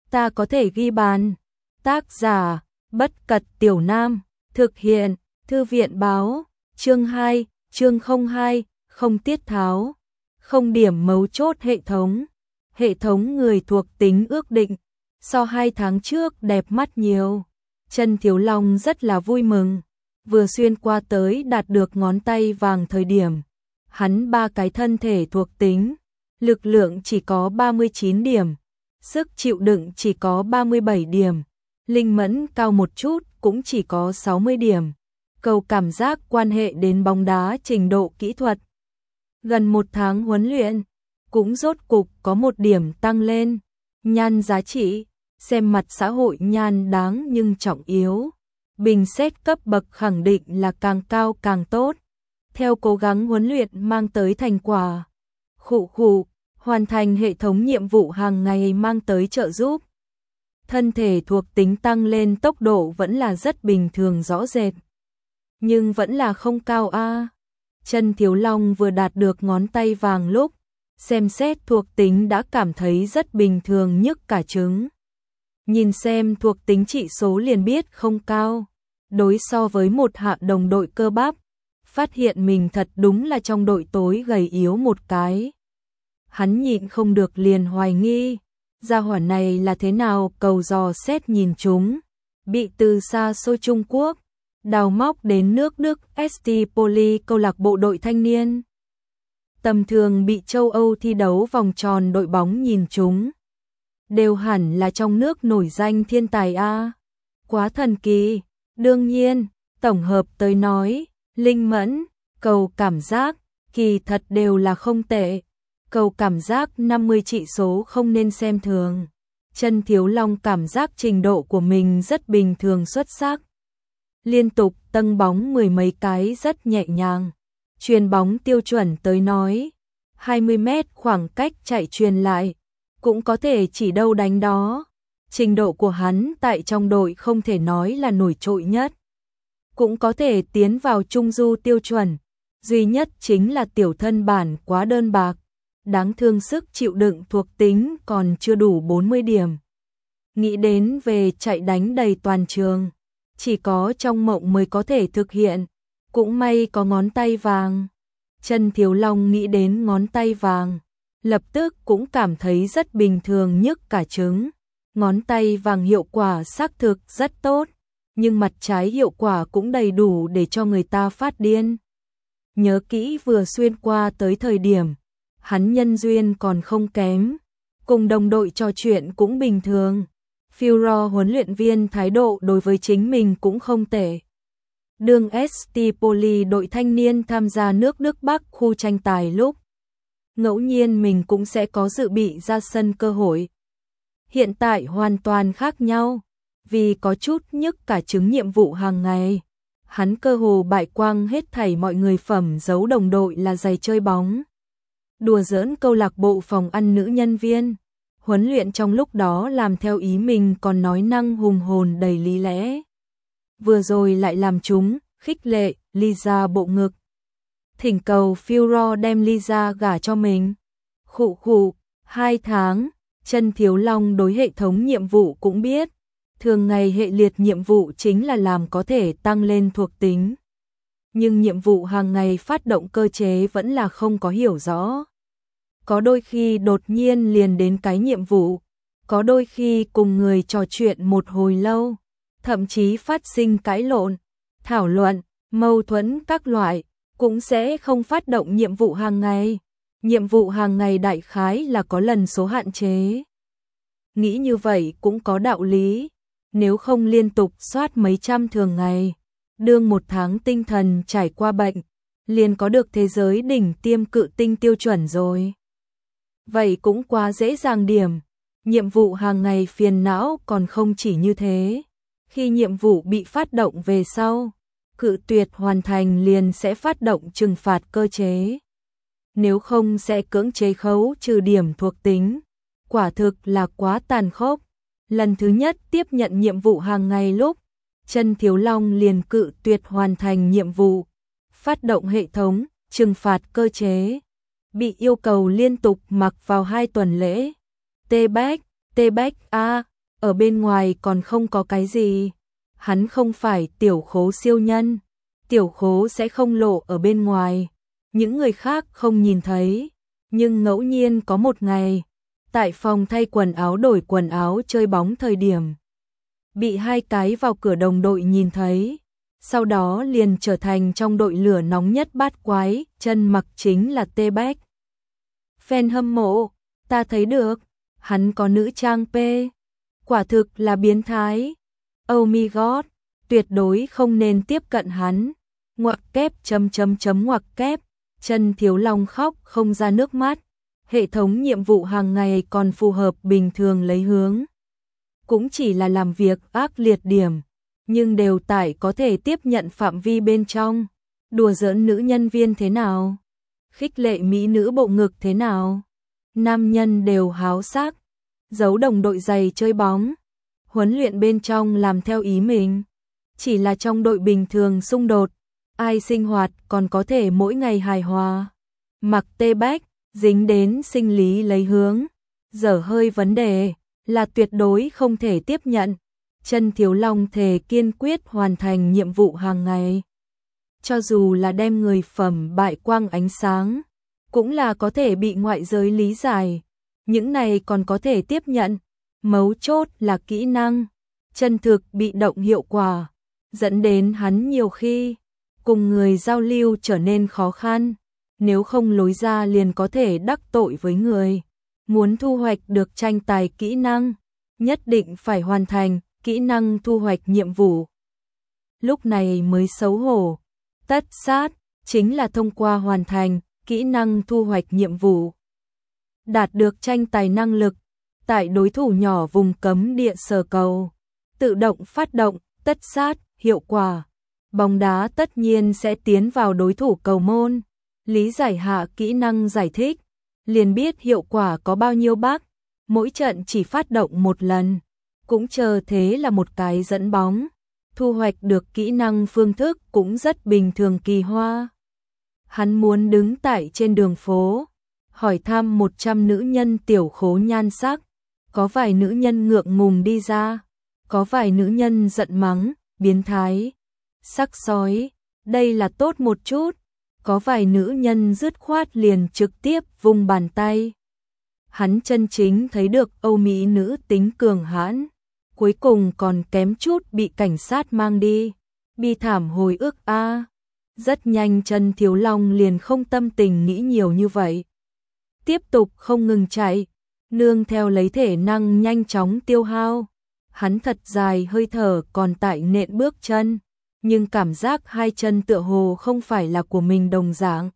ta có thể ghi bàn. Tác giả, Bất Cật Tiểu Nam, thực hiện, Thư viện báo, chương 2, chương 02, không tiết tháo, không điểm mấu chốt hệ thống người thuộc tính ước định, so 2 tháng trước đẹp mắt nhiều. Chân Thiếu Long rất là vui mừng, vừa xuyên qua tới đạt được ngón tay vàng thời điểm, hắn 3 cái thân thể thuộc tính, lực lượng chỉ có 39 điểm, sức chịu đựng chỉ có 37 điểm, linh mẫn cao một chút cũng chỉ có 60 điểm. Cầu cảm giác quan hệ đến bóng đá trình độ kỹ thuật. Gần 1 tháng huấn luyện, cũng rốt cục có 1 điểm tăng lên. Nhan giá trị, xem mặt xã hội nhan đáng nhưng trọng yếu. Bình xét cấp bậc khẳng định là càng cao càng tốt. Theo cố gắng huấn luyện mang tới thành quả. Hoàn thành hệ thống nhiệm vụ hàng ngày mang tới trợ giúp. Thân thể thuộc tính tăng lên tốc độ vẫn là rất bình thường rõ rệt. Nhưng vẫn là không cao a. Chân Thiếu Long vừa đạt được ngón tay vàng lúc, xem xét thuộc tính đã cảm thấy rất bình thường nhức cả trứng. Nhìn xem thuộc tính trị số liền biết không cao. Đối so với một hạ đồng đội cơ bắp, phát hiện mình thật đúng là trong đội tối gầy yếu một cái. Hắn nhịn không được liền hoài nghi, gia hỏa này là thế nào cầu dò xét nhìn chúng, bị từ xa xôi Trung Quốc đào móc đến nước Đức ST Poli câu lạc bộ đội thanh niên. Tầm thường bị châu Âu thi đấu vòng tròn đội bóng nhìn chúng. Đều hẳn là trong nước nổi danh thiên tài a. Quá thần kỳ, đương nhiên, tổng hợp tới nói, linh mẫn, cầu cảm giác, kỳ thật đều là không tệ. Cầu cảm giác 50 trị số không nên xem thường. Chân Thiếu Long cảm giác trình độ của mình rất bình thường xuất sắc. Liên tục tâng bóng 10 mấy cái rất nhẹ nhàng. Chuyền bóng tiêu chuẩn tới nói, 20 mét khoảng cách chạy chuyền lại, cũng có thể chỉ đâu đánh đó. Trình độ của hắn tại trong đội không thể nói là nổi trội nhất. Cũng có thể tiến vào trung du tiêu chuẩn, duy nhất chính là tiểu thân bản quá đơn bạc. Đáng thương sức chịu đựng thuộc tính còn chưa đủ 40 điểm. Nghĩ đến về chạy đánh đầy toàn trường, chỉ có trong mộng mới có thể thực hiện, cũng may có ngón tay vàng. Chân Thiếu Long nghĩ đến ngón tay vàng, lập tức cũng cảm thấy rất bình thường nhức cả trứng. Ngón tay vàng hiệu quả xác thực rất tốt, nhưng mặt trái hiệu quả cũng đầy đủ để cho người ta phát điên. Nhớ kỹ vừa xuyên qua tới thời điểm, hắn nhân duyên còn không kém, cùng đồng đội trò chuyện cũng bình thường. Führer huấn luyện viên thái độ đối với chính mình cũng không tệ. Đường ST Poli đội thanh niên tham gia nước Đức Bắc khu tranh tài lúc, ngẫu nhiên mình cũng sẽ có dự bị ra sân cơ hội. Hiện tại hoàn toàn khác nhau, vì có chút nhức cả trứng nhiệm vụ hàng ngày. Hắn cơ hồ bại quang hết thảy mọi người phẩm giấu đồng đội là giày chơi bóng. Đùa giỡn câu lạc bộ phòng ăn nữ nhân viên. Huấn luyện trong lúc đó làm theo ý mình còn nói năng hùng hồn đầy lý lẽ. Vừa rồi lại làm chúng, khích lệ, Lisa bộ ngực. Thỉnh cầu Führer đem Lisa gả cho mình. 2 tháng, Chân Thiếu Long đối hệ thống nhiệm vụ cũng biết. Thường ngày hệ liệt nhiệm vụ chính là làm có thể tăng lên thuộc tính. Nhưng nhiệm vụ hàng ngày phát động cơ chế vẫn là không có hiểu rõ. Có đôi khi đột nhiên liền đến cái nhiệm vụ, có đôi khi cùng người trò chuyện một hồi lâu, thậm chí phát sinh cãi lộn, thảo luận, mâu thuẫn các loại, cũng sẽ không phát động nhiệm vụ hàng ngày. Nhiệm vụ hàng ngày đại khái là có lần số hạn chế. Nghĩ như vậy cũng có đạo lý, nếu không liên tục soát mấy trăm thường ngày, đương 1 tháng tinh thần trải qua bệnh, liền có được thế giới đỉnh tiêm cự tinh tiêu chuẩn rồi. Vậy cũng quá dễ dàng điểm. Nhiệm vụ hàng ngày phiền não còn không chỉ như thế. Khi nhiệm vụ bị phát động về sau, cự tuyệt hoàn thành liền sẽ phát động trừng phạt cơ chế. Nếu không sẽ cưỡng chế khấu trừ điểm thuộc tính. Quả thực là quá tàn khốc. Lần thứ nhất tiếp nhận nhiệm vụ hàng ngày lúc, Chân Thiếu Long liền cự tuyệt hoàn thành nhiệm vụ. Phát động hệ thống, trừng phạt cơ chế. Bị yêu cầu liên tục mặc vào 2 tuần lễ. T-Bách A, ở bên ngoài còn không có cái gì. Hắn không phải tiểu khố siêu nhân, tiểu khố sẽ không lộ ở bên ngoài, những người khác không nhìn thấy, nhưng ngẫu nhiên có một ngày, tại phòng thay quần áo đổi quần áo chơi bóng thời điểm, bị hai cái vào cửa đồng đội nhìn thấy, sau đó liền trở thành trong đội lửa nóng nhất bát quái, chân mặc chính là T-Bag. Fan hâm mộ, ta thấy được, hắn có nữ trang P, quả thực là biến thái. Oh my god, tuyệt đối không nên tiếp cận hắn. Ngoặc kép ngoặc kép, Chân Thiếu Long khóc không ra nước mắt. Hệ thống nhiệm vụ hàng ngày còn phù hợp bình thường lấy hướng. Cũng chỉ là làm việc ác liệt điểm, nhưng đều tại có thể tiếp nhận phạm vi bên trong. Đùa giỡn nữ nhân viên thế nào? Khích lệ mỹ nữ bộ ngực thế nào? Nam nhân đều háo sắc, giấu đồng đội giày chơi bóng, huấn luyện bên trong làm theo ý mình. Chỉ là trong đội bình thường xung đột, ai sinh hoạt còn có thể mỗi ngày hài hòa. Mặc T-Bag, dính đến sinh lý lấy hướng, dở hơi vấn đề, là tuyệt đối không thể tiếp nhận. Chân Thiếu Long thề kiên quyết hoàn thành nhiệm vụ hàng ngày. Cho dù là đem người phẩm bại quang ánh sáng, cũng là có thể bị ngoại giới lý giải. Những này còn có thể tiếp nhận. Mấu chốt là kỹ năng, chân thực bị động hiệu quả, dẫn đến hắn nhiều khi cùng người giao lưu trở nên khó khăn. Nếu không lối ra liền có thể đắc tội với người. Muốn thu hoạch được tranh tài kỹ năng, nhất định phải hoàn thành kỹ năng thu hoạch nhiệm vụ. Lúc này mới xấu hổ. Tất sát chính là thông qua hoàn thành kỹ năng thu hoạch nhiệm vụ, đạt được tranh tài năng lực, tại đối thủ nhỏ vùng cấm địa sở cầu, tự động phát động tất sát hiệu quả. Bóng đá tất nhiên sẽ tiến vào đối thủ cầu môn, lý giải hạ kỹ năng giải thích, liền biết hiệu quả có bao nhiêu bác, mỗi trận chỉ phát động một lần, cũng chờ thế là một cái dẫn bóng, thu hoạch được kỹ năng phương thức cũng rất bình thường kỳ hoa. Hắn muốn đứng tại trên đường phố, hỏi thăm 100 nữ nhân tiểu khố nhan sắc, có vài nữ nhân ngượng ngùng đi ra, có vài nữ nhân giận mắng, biến thái, sắc sói, đây là tốt một chút, có vài nữ nhân dứt khoát liền trực tiếp vung bàn tay. Hắn chân chính thấy được Âu Mỹ nữ tính cường hãn, cuối cùng còn kém chút bị cảnh sát mang đi, bi thảm hồi ức a. Rất nhanh Chân Thiếu Long liền không tâm tình nghĩ nhiều như vậy. Tiếp tục không ngừng chạy, nương theo lấy thể năng nhanh chóng tiêu hao. Hắn thật dài hơi thở còn tại nện bước chân, nhưng cảm giác hai chân tựa hồ không phải là của mình đồng dạng.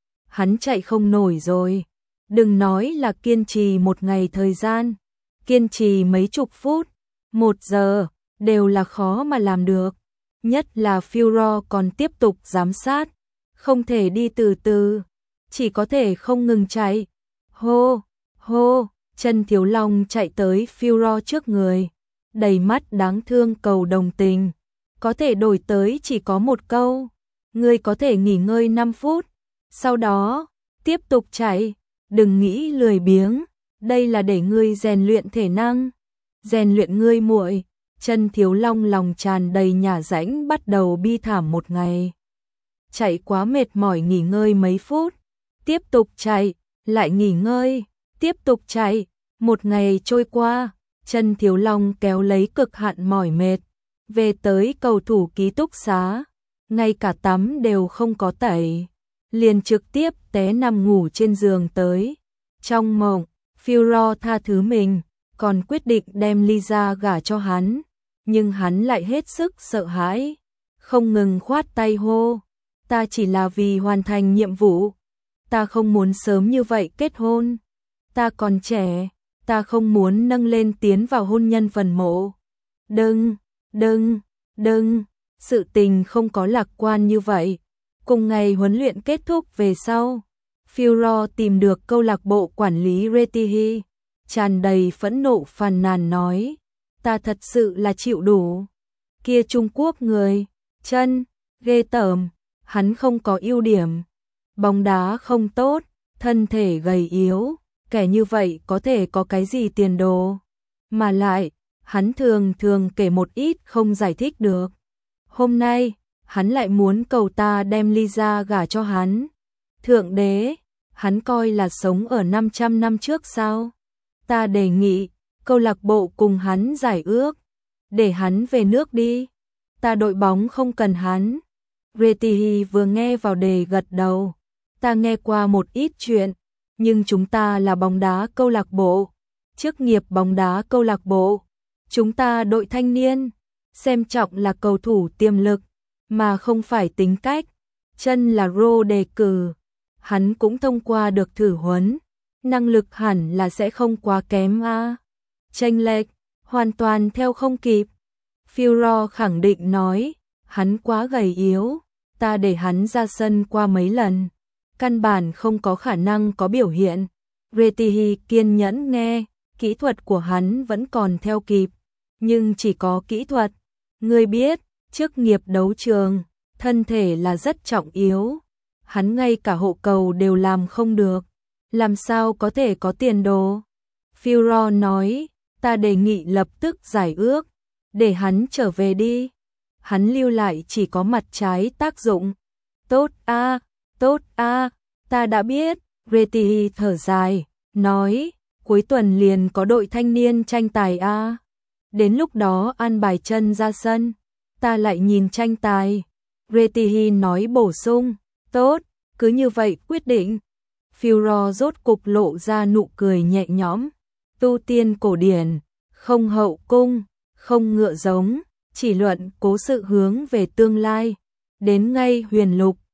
Hắn chạy không nổi rồi, đừng nói là kiên trì một ngày thời gian, kiên trì mấy chục phút, 1 giờ, đều là khó mà làm được. Nhất là Führer còn tiếp tục giám sát, không thể đi từ từ, chỉ có thể không ngừng chạy. Hô, hô, Chân Thiếu Long chạy tới Führer trước người, đầy mắt đáng thương cầu đồng tình. Có thể đổi tới chỉ có một câu, ngươi có thể nghỉ ngơi 5 phút, sau đó, tiếp tục chạy, đừng nghĩ lười biếng, đây là để ngươi rèn luyện thể năng, rèn luyện ngươi muội. Chân Thiếu Long lòng tràn đầy nhả rãnh bắt đầu bi thảm một ngày. Chạy quá mệt mỏi nghỉ ngơi mấy phút, tiếp tục chạy, lại nghỉ ngơi, tiếp tục chạy. Một ngày trôi qua, Chân Thiếu Long kéo lấy cực hạn mỏi mệt, về tới cầu thủ ký túc xá, ngay cả tắm đều không có tẩy, liền trực tiếp té nằm ngủ trên giường tới. Trong mộng, Führer tha thứ mình, còn quyết định đem Lisa gả cho hắn, nhưng hắn lại hết sức sợ hãi, không ngừng khoát tay hô, ta chỉ là vì hoàn thành nhiệm vụ, ta không muốn sớm như vậy kết hôn, ta còn trẻ, ta không muốn nâng lên tiến vào hôn nhân phần mộ. Đừng, sự tình không có lạc quan như vậy. Cùng ngày huấn luyện kết thúc về sau, Führer tìm được câu lạc bộ quản lý Retihi, tràn đầy phẫn nộ phàn nàn nói, ta thật sự là chịu đủ. Kia Trung Quốc người, chân, ghê tởm, hắn không có ưu điểm, bóng đá không tốt, thân thể gầy yếu, kẻ như vậy có thể có cái gì tiền đồ. Mà lại, hắn thường thường kể một ít không giải thích được. Hôm nay, hắn lại muốn cầu ta đem Lisa gả cho hắn. Thượng đế, hắn coi là sống ở 500 năm trước sao? Ta đề nghị, câu lạc bộ cùng hắn giải ước, để hắn về nước đi. Ta đội bóng không cần hắn. Retihi vừa nghe vào đề gật đầu. Ta nghe qua một ít chuyện, nhưng chúng ta là bóng đá câu lạc bộ, chức nghiệp bóng đá câu lạc bộ. Chúng ta đội thanh niên, xem trọng là cầu thủ tiềm lực, mà không phải tính cách. Chân là Rô đề cử, hắn cũng thông qua được thử huấn, năng lực hẳn là sẽ không quá kém a. Chênh lệch, hoàn toàn theo không kịp. Führer khẳng định nói, hắn quá gầy yếu, ta để hắn ra sân qua mấy lần, căn bản không có khả năng có biểu hiện. Retihi kiên nhẫn nghe, kỹ thuật của hắn vẫn còn theo kịp, nhưng chỉ có kỹ thuật. Ngươi biết, chức nghiệp đấu trường, thân thể là rất trọng yếu. Hắn ngay cả hộ cầu đều làm không được, làm sao có thể có tiền đồ. Führer nói, ta đề nghị lập tức giải ước, để hắn trở về đi. Hắn lưu lại chỉ có mặt trái tác dụng. Tốt a, ta đã biết. Retihi thở dài, nói, cuối tuần liền có đội thanh niên tranh tài a. Đến lúc đó an bài chân ra sân, ta lại nhìn tranh tài. Retihi nói bổ sung, tốt, cứ như vậy quyết định. Führer rốt cục lộ ra nụ cười nhẹ nhõm. Tu tiên cổ điển, không hậu cung, không ngựa giống, chỉ luận cố sự hướng về tương lai. Đến ngay huyền lục,